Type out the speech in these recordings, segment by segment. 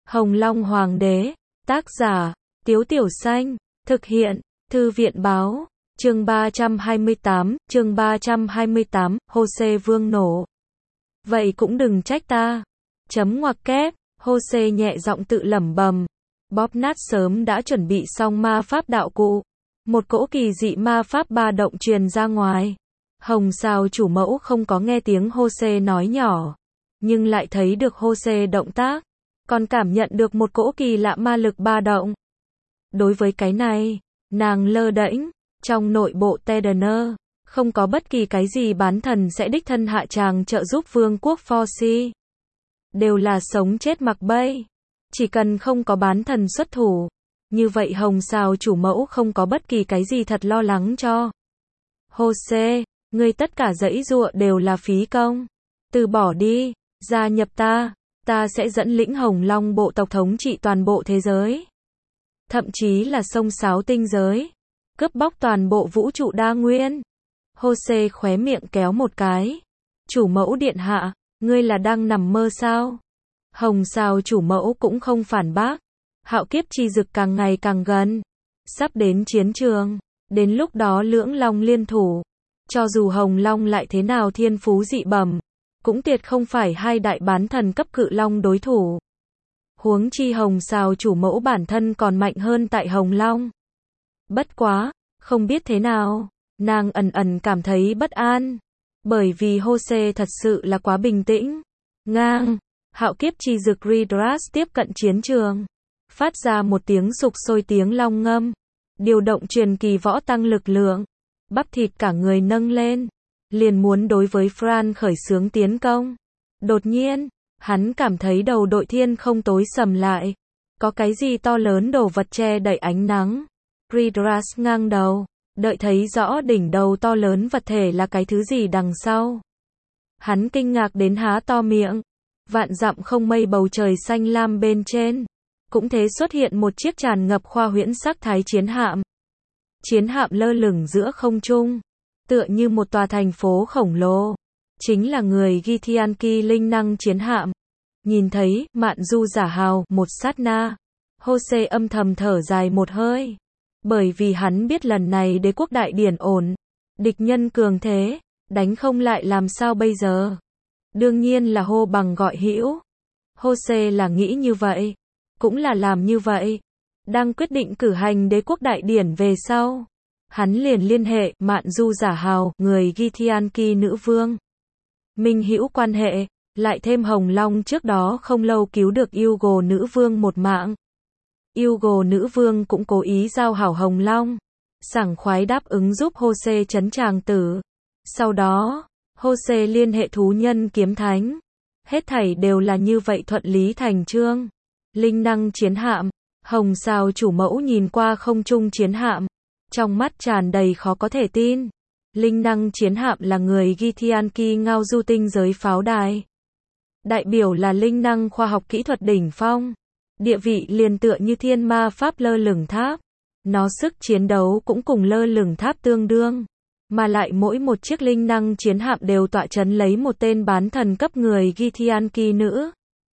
Hồng Long Hoàng đế, tác giả, Tiếu Tiểu Xanh, thực hiện, Thư viện báo, chương 328, Hô-xê vương nổ. Vậy cũng đừng trách ta. Chấm ngoặc kép, Hô-xê nhẹ giọng tự lẩm bẩm. Bóp nát sớm đã chuẩn bị xong ma pháp đạo cụ. Một cỗ kỳ dị ma pháp ba động truyền ra ngoài. Hồng Sao chủ mẫu không có nghe tiếng Hô-xê nói nhỏ, nhưng lại thấy được Hô-xê động tác, còn cảm nhận được một cỗ kỳ lạ ma lực ba động. Đối với cái này, nàng lơ đễnh, trong nội bộ Tedener, không có bất kỳ cái gì bán thần sẽ đích thân hạ tràng trợ giúp vương quốc Foxy. Đều là sống chết mặc bay. Chỉ cần không có bán thần xuất thủ, như vậy Hồng Sao chủ mẫu không có bất kỳ cái gì thật lo lắng cho. Hô-xê, ngươi tất cả giãy giụa đều là phí công. Từ bỏ đi, gia nhập ta sẽ dẫn lĩnh Hồng Long bộ tộc thống trị toàn bộ thế giới. Thậm chí là sông sáo tinh giới. Cướp bóc toàn bộ vũ trụ đa nguyên. Hô-xê khóe miệng kéo một cái. Chủ mẫu điện hạ, ngươi là đang nằm mơ sao? Hồng Sao chủ mẫu cũng không phản bác. Hạo kiếp chi dực càng ngày càng gần. Sắp đến chiến trường. Đến lúc đó lưỡng long liên thủ. Cho dù Hồng Long lại thế nào thiên phú dị bẩm, cũng tuyệt không phải hai đại bán thần cấp cự long đối thủ. Huống chi Hồng Sao chủ mẫu bản thân còn mạnh hơn tại Hồng Long. Bất quá, không biết thế nào, nàng ẩn ẩn cảm thấy bất an. Bởi vì Hô-xê thật sự là quá bình tĩnh. Ngang, hạo kiếp chi dực Ridras tiếp cận chiến trường. Phát ra một tiếng sục sôi tiếng long ngâm. Điều động truyền kỳ võ tăng lực lượng. Bắp thịt cả người nâng lên. Liền muốn đối với Fran khởi xướng tiến công. Đột nhiên, hắn cảm thấy đầu đội thiên không tối sầm lại. Có cái gì to lớn đồ vật che đậy ánh nắng. Ridras ngang đầu, đợi thấy rõ đỉnh đầu to lớn vật thể là cái thứ gì đằng sau. Hắn kinh ngạc đến há to miệng. Vạn dặm không mây bầu trời xanh lam bên trên. Cũng thế xuất hiện một chiếc tràn ngập khoa huyễn sắc thái chiến hạm. Chiến hạm lơ lửng giữa không trung, tựa như một tòa thành phố khổng lồ. Chính là người Githyanki linh năng chiến hạm. Nhìn thấy Mạn Du giả hào một sát na, Hô-xê âm thầm thở dài một hơi. Bởi vì hắn biết lần này đế quốc đại điển ổn. Địch nhân cường thế, đánh không lại làm sao bây giờ. Đương nhiên là hô bằng gọi hữu. Hô-xê là nghĩ như vậy, cũng là làm như vậy. Đang quyết định cử hành đế quốc đại điển về sau, hắn liền liên hệ Mạn Du giả hào, người Githyanki nữ vương. Minh hữu quan hệ, lại thêm Hồng Long trước đó không lâu cứu được Hugo nữ vương một mạng. Hugo nữ vương cũng cố ý giao hảo Hồng Long, sảng khoái đáp ứng giúp Hô-xê trấn tràng tử. Sau đó, Hô-xê liên hệ thú nhân kiếm thánh. Hết thảy đều là như vậy thuận lý thành chương. Linh năng chiến hạm. Hồng Sao chủ mẫu nhìn qua không trung chiến hạm, trong mắt tràn đầy khó có thể tin. Linh năng chiến hạm là người Githyanki ngao du tinh giới pháo đài. Đại biểu là linh năng khoa học kỹ thuật đỉnh phong. Địa vị liền tựa như thiên ma pháp lơ lửng tháp. Nó sức chiến đấu cũng cùng lơ lửng tháp tương đương. Mà lại mỗi một chiếc linh năng chiến hạm đều tọa trấn lấy một tên bán thần cấp người Githyanki nữ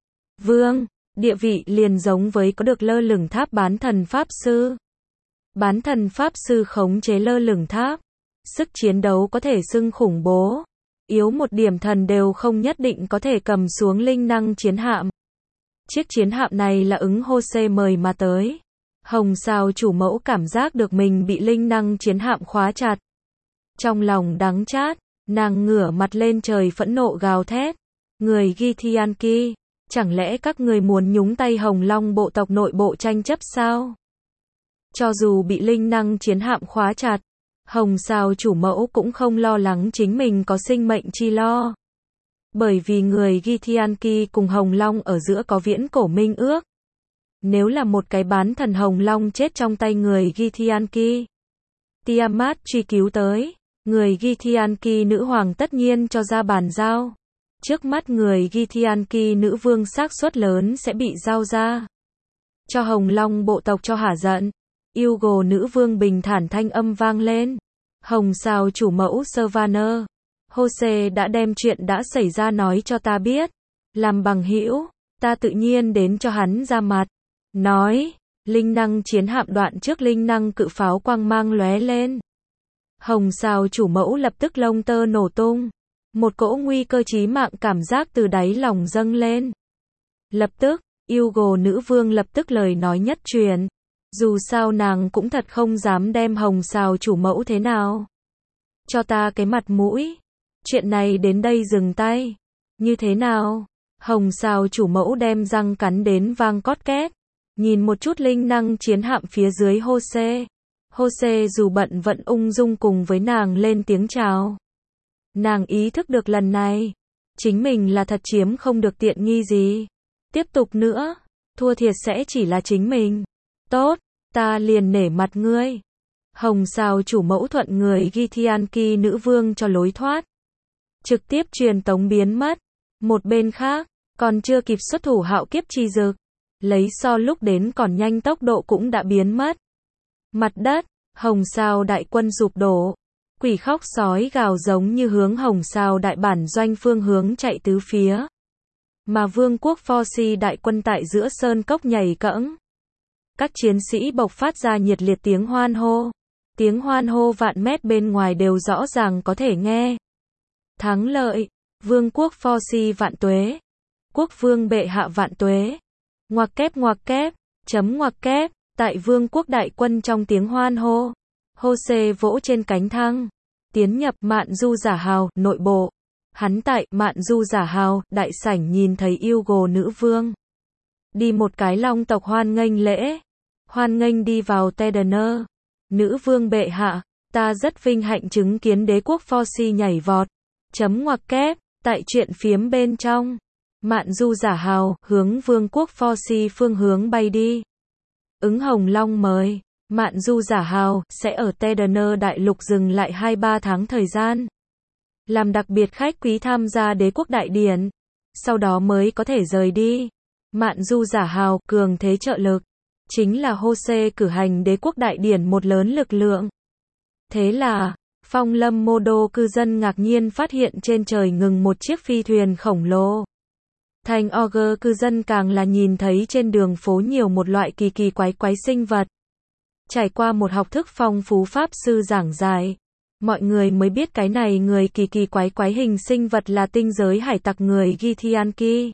vương. Địa vị liền giống với có được lơ lửng tháp bán thần pháp sư. Bán thần pháp sư khống chế lơ lửng tháp. Sức chiến đấu có thể xưng khủng bố. Yếu một điểm thần đều không nhất định có thể cầm xuống linh năng chiến hạm. Chiếc chiến hạm này là ứng Hô-xê mời mà tới. Hồng Sao chủ mẫu cảm giác được mình bị linh năng chiến hạm khóa chặt. Trong lòng đắng chát, nàng ngửa mặt lên trời phẫn nộ gào thét. Người Githyanki, chẳng lẽ các người muốn nhúng tay Hồng Long bộ tộc nội bộ tranh chấp sao? Cho dù bị linh năng chiến hạm khóa chặt, Hồng Sao chủ mẫu cũng không lo lắng chính mình có sinh mệnh chi lo. Bởi vì người Githyanki cùng Hồng Long ở giữa có viễn cổ minh ước. Nếu là một cái bán thần Hồng Long chết trong tay người Githyanki, Tiamat truy cứu tới, người Githyanki nữ hoàng tất nhiên cho ra bàn giao. Trước mắt người Githyanki nữ vương xác suất lớn sẽ bị giao ra. Cho Hồng Long bộ tộc cho hả giận. Hugo nữ vương bình thản thanh âm vang lên. Hồng Sao chủ mẫu Servaner, Hô-xê đã đem chuyện đã xảy ra nói cho ta biết. Làm bằng hữu, Ta tự nhiên đến cho hắn ra mặt. Nói, linh năng chiến hạm đoạn trước linh năng cự pháo quang mang lóe lên. Hồng Sao chủ mẫu lập tức lông tơ nổ tung. Một cỗ nguy cơ chí mạng cảm giác từ đáy lòng dâng lên. Lập tức, Hugo nữ vương lập tức lời nói nhất truyền. Dù sao nàng cũng thật không dám đem Hồng Sao chủ mẫu thế nào. Cho ta cái mặt mũi. Chuyện này đến đây dừng tay. Như thế nào? Hồng Sao chủ mẫu đem răng cắn đến vang cót két. Nhìn một chút linh năng chiến hạm phía dưới Jose. Jose dù bận vẫn ung dung cùng với nàng lên tiếng chào. Nàng ý thức được lần này, chính mình là thật chiếm không được tiện nghi gì. Tiếp tục nữa, thua thiệt sẽ chỉ là chính mình. Tốt, ta liền nể mặt ngươi. Hồng Sao chủ mẫu thuận người Githyanki nữ vương cho lối thoát. Trực tiếp truyền tống biến mất. Một bên khác, còn chưa kịp xuất thủ hạo kiếp chi dực. Lấy so lúc đến còn nhanh tốc độ cũng đã biến mất. Mặt đất, Hồng Sao đại quân sụp đổ. Quỷ khóc sói gào giống như hướng Hồng Sao đại bản doanh phương hướng chạy tứ phía. Mà vương quốc Forci đại quân tại giữa sơn cốc nhảy cẫng. Các chiến sĩ bộc phát ra nhiệt liệt tiếng hoan hô. Tiếng hoan hô vạn mét bên ngoài đều rõ ràng có thể nghe. Thắng lợi, vương quốc Forci vạn tuế. Quốc vương bệ hạ vạn tuế. Ngoặc kép, chấm ngoặc kép, tại vương quốc đại quân trong tiếng hoan hô. Jose vỗ trên cánh thăng. Tiến nhập Mạn Du Giả Hào, nội bộ. Hắn tại Mạn Du Giả Hào, đại sảnh nhìn thấy Hugo nữ vương. Đi một cái long tộc hoan nghênh lễ. Hoan nghênh đi vào Tedener. Nữ vương bệ hạ, ta rất vinh hạnh chứng kiến đế quốc Forci nhảy vọt. Chấm ngoặc kép, tại chuyện phiếm bên trong. Mạn Du Giả Hào, hướng vương quốc Forci phương hướng bay đi. Ứng Hồng Long mời. Mạn Du Giả Hào sẽ ở Tedener đại lục dừng lại 2-3 tháng thời gian. Làm đặc biệt khách quý tham gia đế quốc đại điển. Sau đó mới có thể rời đi. Mạn Du Giả Hào, cường thế trợ lực. Chính là Jose cử hành đế quốc đại điển một lớn lực lượng. Thế là, Phong Lâm Mô Đô cư dân ngạc nhiên phát hiện trên trời ngừng một chiếc phi thuyền khổng lồ. Thành Auger cư dân càng là nhìn thấy trên đường phố nhiều một loại kỳ kỳ quái quái sinh vật. Trải qua một học thức phong phú pháp sư giảng giải, mọi người mới biết cái này người kỳ kỳ quái quái hình sinh vật là tinh giới hải tặc người Githyanki.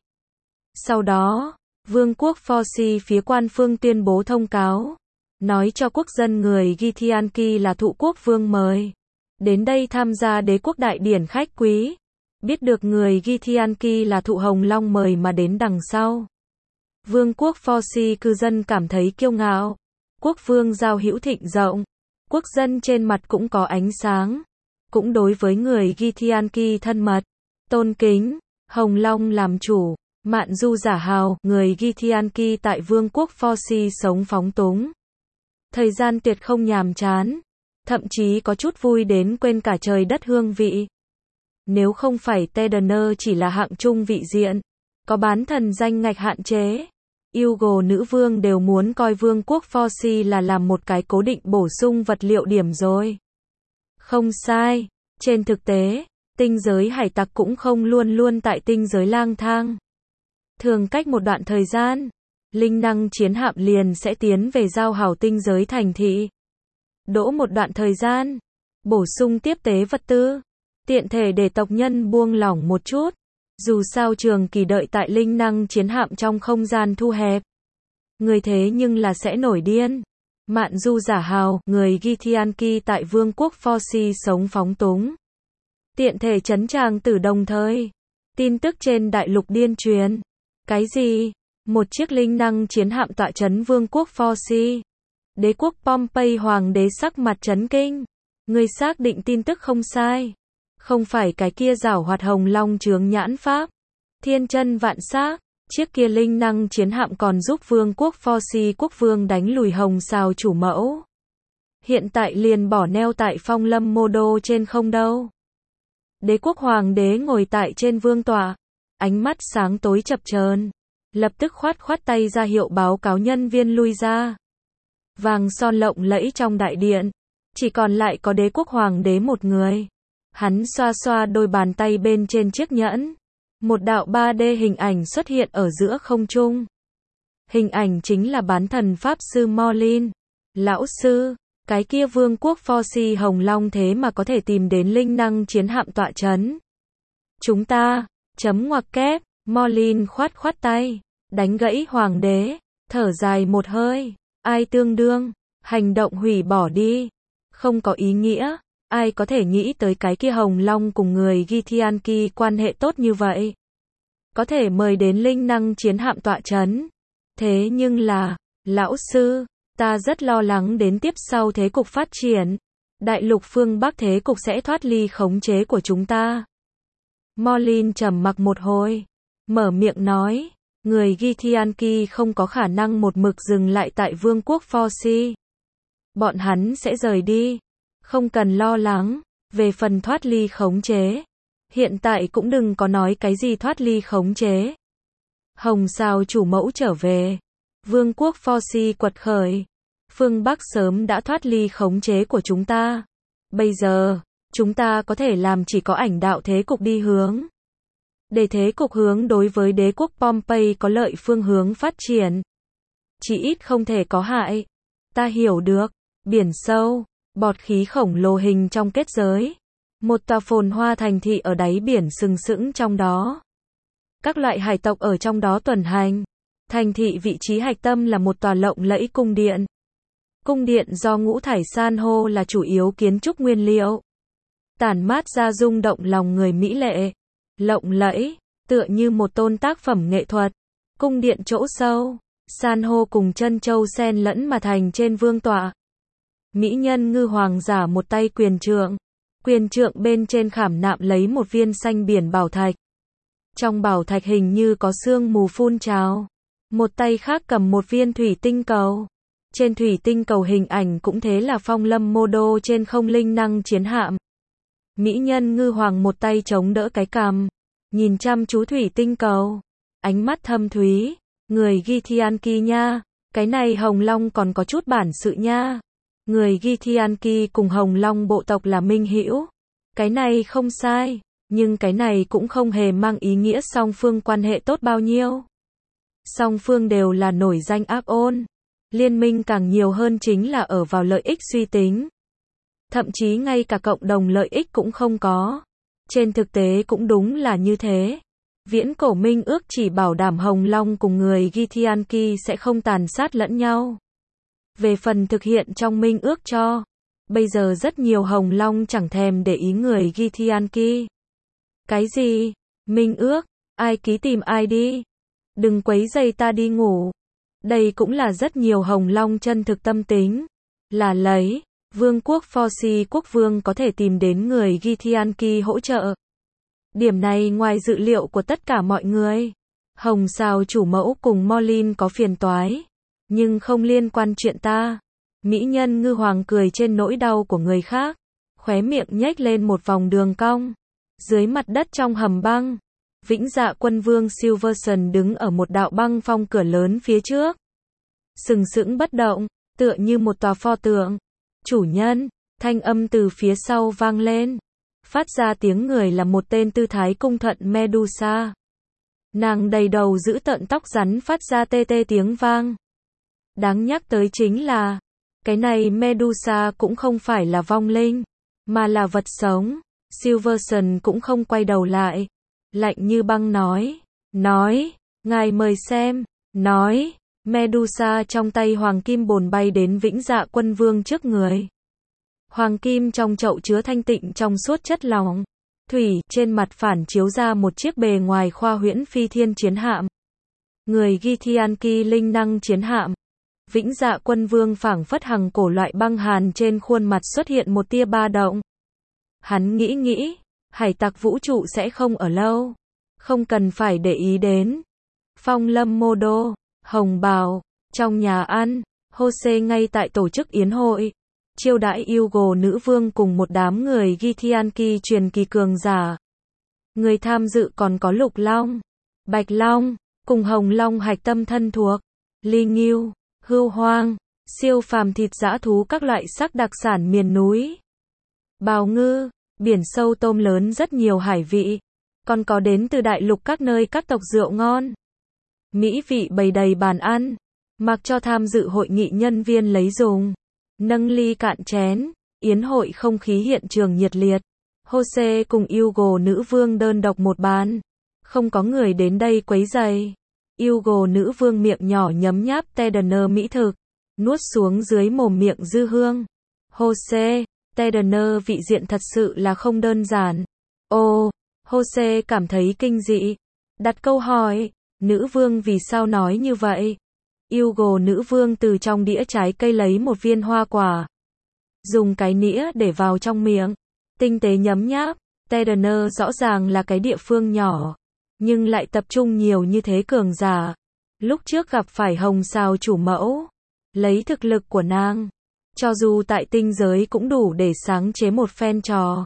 Sau đó, vương quốc Forci phía quan phương tuyên bố thông cáo, nói cho quốc dân người Githyanki là thụ quốc vương mời đến đây tham gia đế quốc đại điển khách quý. Biết được người Githyanki là thụ Hồng Long mời mà đến đằng sau. Vương quốc Forci cư dân cảm thấy kiêu ngạo. Quốc vương giao hữu thịnh rộng. Quốc dân trên mặt cũng có ánh sáng. Cũng đối với người Githyanki thân mật, tôn kính. Hồng Long làm chủ. Mạn Du Giả Hào, người Githyanki tại vương quốc Forci sống phóng túng. Thời gian tuyệt không nhàm chán. Thậm chí có chút vui đến quên cả trời đất hương vị. Nếu không phải Tedener chỉ là hạng trung vị diện, có bán thần danh ngạch hạn chế, Hugo nữ vương đều muốn coi vương quốc Forci là làm một cái cố định bổ sung vật liệu điểm rồi. Không sai, trên thực tế, tinh giới hải tặc cũng không luôn luôn tại tinh giới lang thang. Thường cách một đoạn thời gian, linh năng chiến hạm liền sẽ tiến về giao hảo tinh giới thành thị. Đỗ một đoạn thời gian, bổ sung tiếp tế vật tư. Tiện thể để tộc nhân buông lỏng một chút. Dù sao trường kỳ đợi tại linh năng chiến hạm trong không gian thu hẹp. Người thế nhưng là sẽ nổi điên. Mạn Du Giả Hào, người Githyanki tại vương quốc Forci sống phóng túng. Tiện thể chấn tràng tử đồng thời. Tin tức trên đại lục điên truyền. Cái gì? Một chiếc linh năng chiến hạm tọa trấn vương quốc Forci. Đế quốc Pompey hoàng đế sắc mặt chấn kinh. Người xác định tin tức không sai. Không phải cái kia giảo hoạt Hồng Long chướng nhãn pháp. Thiên chân vạn xác, chiếc kia linh năng chiến hạm còn giúp vương quốc Forci quốc vương đánh lùi Hồng Sao chủ mẫu. Hiện tại liền bỏ neo tại Phong Lâm Mô Đô trên không đâu. Đế quốc hoàng đế ngồi tại trên vương tọa, ánh mắt sáng tối chập chờn, lập tức khoát tay ra hiệu báo cáo nhân viên lui ra. Vàng son lộng lẫy trong đại điện, chỉ còn lại có đế quốc hoàng đế một người. Hắn xoa xoa đôi bàn tay bên trên chiếc nhẫn. Một đạo 3D hình ảnh xuất hiện ở giữa không trung. Hình ảnh chính là bán thần Pháp Sư Merlin. Lão sư, cái kia vương quốc Forcy Hồng Long thế mà có thể tìm đến linh năng chiến hạm tọa chấn. Chúng ta, chấm ngoặc kép, Merlin khoát khoát tay, đánh gãy hoàng đế, thở dài một hơi, ai tương đương, hành động hủy bỏ đi, không có ý nghĩa, ai có thể nghĩ tới cái kia Hồng Long cùng người Githyanki quan hệ tốt như vậy. Có thể mời đến linh năng chiến hạm tọa chấn. Thế nhưng là, lão sư, ta rất lo lắng đến tiếp sau thế cục phát triển. Đại lục phương Bắc thế cục sẽ thoát ly khống chế của chúng ta. Merlin trầm mặc một hồi, mở miệng nói, người Githyanki không có khả năng một mực dừng lại tại vương quốc Forcy. Bọn hắn sẽ rời đi, không cần lo lắng, về phần thoát ly khống chế. Hiện tại cũng đừng có nói cái gì thoát ly khống chế. Hồng Sao chủ mẫu trở về, vương quốc Forcy quật khởi, phương Bắc sớm đã thoát ly khống chế của chúng ta. Bây giờ, chúng ta có thể làm chỉ có ảnh đạo thế cục đi hướng. Để thế cục hướng đối với đế quốc Pompey có lợi phương hướng phát triển. Chỉ ít không thể có hại. Ta hiểu được, biển sâu, bọt khí khổng lồ hình trong kết giới. Một tòa phồn hoa thành thị ở đáy biển sừng sững trong đó. Các loại hải tộc ở trong đó tuần hành. Thành thị vị trí hạch tâm là một tòa lộng lẫy cung điện. Cung điện do ngũ thải san hô là chủ yếu kiến trúc nguyên liệu. Tản mát ra rung động lòng người mỹ lệ. Lộng lẫy, tựa như một tôn tác phẩm nghệ thuật. Cung điện chỗ sâu, san hô cùng chân châu xen lẫn mà thành trên vương tọa. Mỹ nhân ngư hoàng giả một tay quyền trượng. Quyền trượng bên trên khảm nạm lấy một viên xanh biển bảo thạch. Trong bảo thạch hình như có sương mù phun trào. Một tay khác cầm một viên thủy tinh cầu. Trên thủy tinh cầu hình ảnh cũng thế là phong lâm mô đô trên không linh năng chiến hạm. Mỹ nhân ngư hoàng một tay chống đỡ cái cằm, nhìn chăm chú thủy tinh cầu, ánh mắt thâm thúy, người Githyanki nha, cái này Hồng Long còn có chút bản sự nha. Người Githyanki cùng Hồng Long bộ tộc là minh hữu. Cái này không sai, nhưng cái này cũng không hề mang ý nghĩa song phương quan hệ tốt bao nhiêu. Song phương đều là nổi danh ác ôn. Liên minh càng nhiều hơn chính là ở vào lợi ích suy tính. Thậm chí ngay cả cộng đồng lợi ích cũng không có. Trên thực tế cũng đúng là như thế. Viễn cổ minh ước chỉ bảo đảm Hồng Long cùng người Githyanki sẽ không tàn sát lẫn nhau. Về phần thực hiện trong minh ước cho, bây giờ rất nhiều Hồng Long chẳng thèm để ý người Githyanki. Cái gì? Minh ước? Ai ký tìm ai đi? Đừng quấy rầy ta đi ngủ. Đây cũng là rất nhiều Hồng Long chân thực tâm tính. Là lấy, vương quốc Forcy quốc vương có thể tìm đến người Githyanki hỗ trợ. Điểm này ngoài dự liệu của tất cả mọi người. Hồng Sao chủ mẫu cùng Merlin có phiền toái. Nhưng không liên quan chuyện ta. Mỹ nhân ngư hoàng cười trên nỗi đau của người khác. Khóe miệng nhếch lên một vòng đường cong. Dưới mặt đất trong hầm băng. Vĩnh Dạ quân vương Silverson đứng ở một đạo băng phong cửa lớn phía trước. Sừng sững bất động, tựa như một tòa pho tượng. Chủ nhân, thanh âm từ phía sau vang lên. Phát ra tiếng người là một tên tư thái cung thuận Medusa. Nàng đầy đầu giữ tợn tóc rắn phát ra tê tê tiếng vang. Đáng nhắc tới chính là, cái này Medusa cũng không phải là vong linh, mà là vật sống. Silverson cũng không quay đầu lại. Lạnh như băng nói, ngài mời xem, nói, Medusa trong tay hoàng kim bồn bay đến Vĩnh Dạ quân vương trước người. Hoàng kim trong chậu chứa thanh tịnh trong suốt chất lỏng. Thủy, trên mặt phản chiếu ra một chiếc bề ngoài khoa huyễn phi thiên chiến hạm. Người Githyanki linh năng chiến hạm. Vĩnh Dạ quân vương phảng phất hằng cổ loại băng hàn trên khuôn mặt xuất hiện một tia ba động. Hắn nghĩ, hải tặc vũ trụ sẽ không ở lâu. Không cần phải để ý đến. Phong lâm mô đô, hồng bào, trong nhà ăn, Jose ngay tại tổ chức yến hội. Chiêu đãi Hugo nữ vương cùng một đám người Githyanki truyền kỳ cường giả. Người tham dự còn có Lục Long, Bạch Long, cùng Hồng Long hạch tâm thân thuộc, Ly Ngưu, Hưu Hoang, siêu phàm thịt dã thú các loại sắc đặc sản miền núi. Bào ngư, biển sâu tôm lớn rất nhiều hải vị. Còn có đến từ đại lục các nơi các tộc rượu ngon. Mỹ vị bày đầy bàn ăn. Mặc cho tham dự hội nghị nhân viên lấy dùng. Nâng ly cạn chén. Yến hội không khí hiện trường nhiệt liệt. Jose cùng Hugo nữ vương đơn độc một bàn. Không có người đến đây quấy rầy. Hugo nữ vương miệng nhỏ nhấm nháp Tedener mỹ thực. Nuốt xuống dưới mồm miệng dư hương. Jose, Tedener vị diện thật sự là không đơn giản. Ồ, Jose cảm thấy kinh dị. Đặt câu hỏi, nữ vương vì sao nói như vậy? Hugo nữ vương từ trong đĩa trái cây lấy một viên hoa quả. Dùng cái nĩa để vào trong miệng. Tinh tế nhấm nháp. Tedener rõ ràng là cái địa phương nhỏ. Nhưng lại tập trung nhiều như thế cường giả. Lúc trước gặp phải Hồng Sao chủ mẫu. Lấy thực lực của nàng. Cho dù tại tinh giới cũng đủ để sáng chế một phen trò.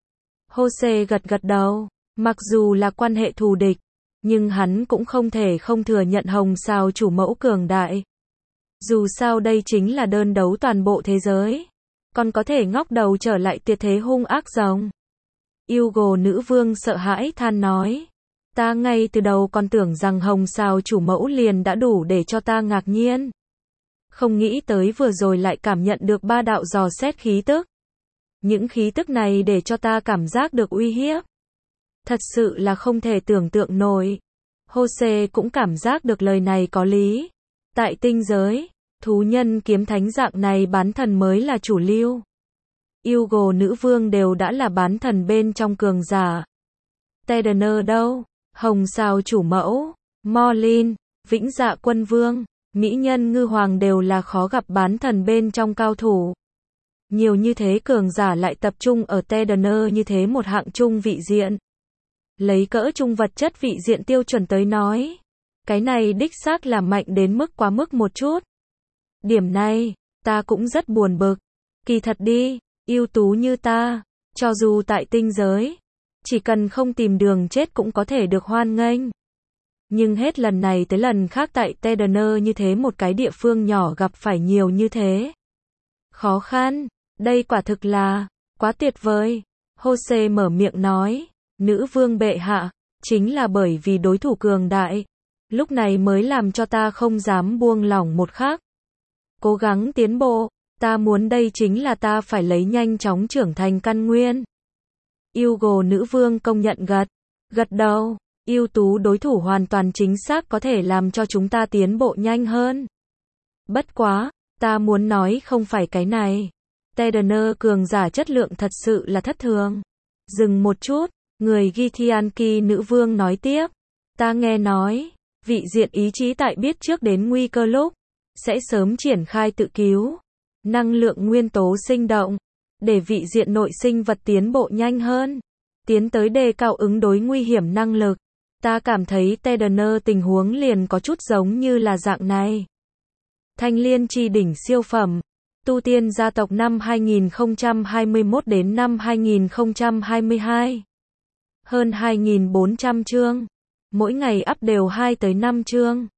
Jose gật gật đầu. Mặc dù là quan hệ thù địch. Nhưng hắn cũng không thể không thừa nhận Hồng Sao chủ mẫu cường đại. Dù sao đây chính là đơn đấu toàn bộ thế giới. Còn có thể ngóc đầu trở lại tuyệt thế hung ác rồng. Hugo nữ vương sợ hãi than nói. Ta ngay từ đầu còn tưởng rằng Hồng Sao chủ mẫu liền đã đủ để cho ta ngạc nhiên. Không nghĩ tới vừa rồi lại cảm nhận được ba đạo dò xét khí tức. Những khí tức này để cho ta cảm giác được uy hiếp. Thật sự là không thể tưởng tượng nổi. Jose cũng cảm giác được lời này có lý. Tại tinh giới, thú nhân kiếm thánh dạng này bán thần mới là chủ lưu. Hugo nữ vương đều đã là bán thần bên trong cường giả. Tedener đâu? Hồng Sao chủ mẫu, Morlin, Vĩnh Dạ quân vương, mỹ nhân ngư hoàng đều là khó gặp bán thần bên trong cao thủ. Nhiều như thế cường giả lại tập trung ở Tedener như thế một hạng trung vị diện. Lấy cỡ trung vật chất vị diện tiêu chuẩn tới nói. Cái này đích xác là mạnh đến mức quá mức một chút. Điểm này, ta cũng rất buồn bực. Kỳ thật đi, ưu tú như ta, cho dù tại tinh giới, chỉ cần không tìm đường chết cũng có thể được hoan nghênh. Nhưng hết lần này tới lần khác tại Tedener như thế một cái địa phương nhỏ gặp phải nhiều như thế. Khó khăn, đây quả thực là quá tuyệt vời. Jose mở miệng nói, nữ vương bệ hạ, chính là bởi vì đối thủ cường đại. Lúc này mới làm cho ta không dám buông lỏng một khắc. Cố gắng tiến bộ, ta muốn đây chính là ta phải lấy nhanh chóng trưởng thành căn nguyên. Hugo nữ vương công nhận gật đầu. Ưu tú đối thủ hoàn toàn chính xác có thể làm cho chúng ta tiến bộ nhanh hơn. Bất quá, ta muốn nói không phải cái này. Tedener cường giả chất lượng thật sự là thất thường. Dừng một chút, người Githyanki nữ vương nói tiếp. Ta nghe nói, vị diện ý chí tại biết trước đến nguy cơ lúc, sẽ sớm triển khai tự cứu. Năng lượng nguyên tố sinh động, để vị diện nội sinh vật tiến bộ nhanh hơn. Tiến tới đề cao ứng đối nguy hiểm năng lực. Ta cảm thấy Tedener tình huống liền có chút giống như là dạng này. Thanh liên chi đỉnh siêu phẩm. Tu tiên gia tộc năm 2021 đến năm 2022. Hơn 2.400 chương. Mỗi ngày up đều 2 tới 5 chương.